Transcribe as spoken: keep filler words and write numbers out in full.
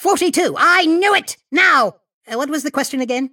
forty-two! I knew it! Now, uh, what was the question again?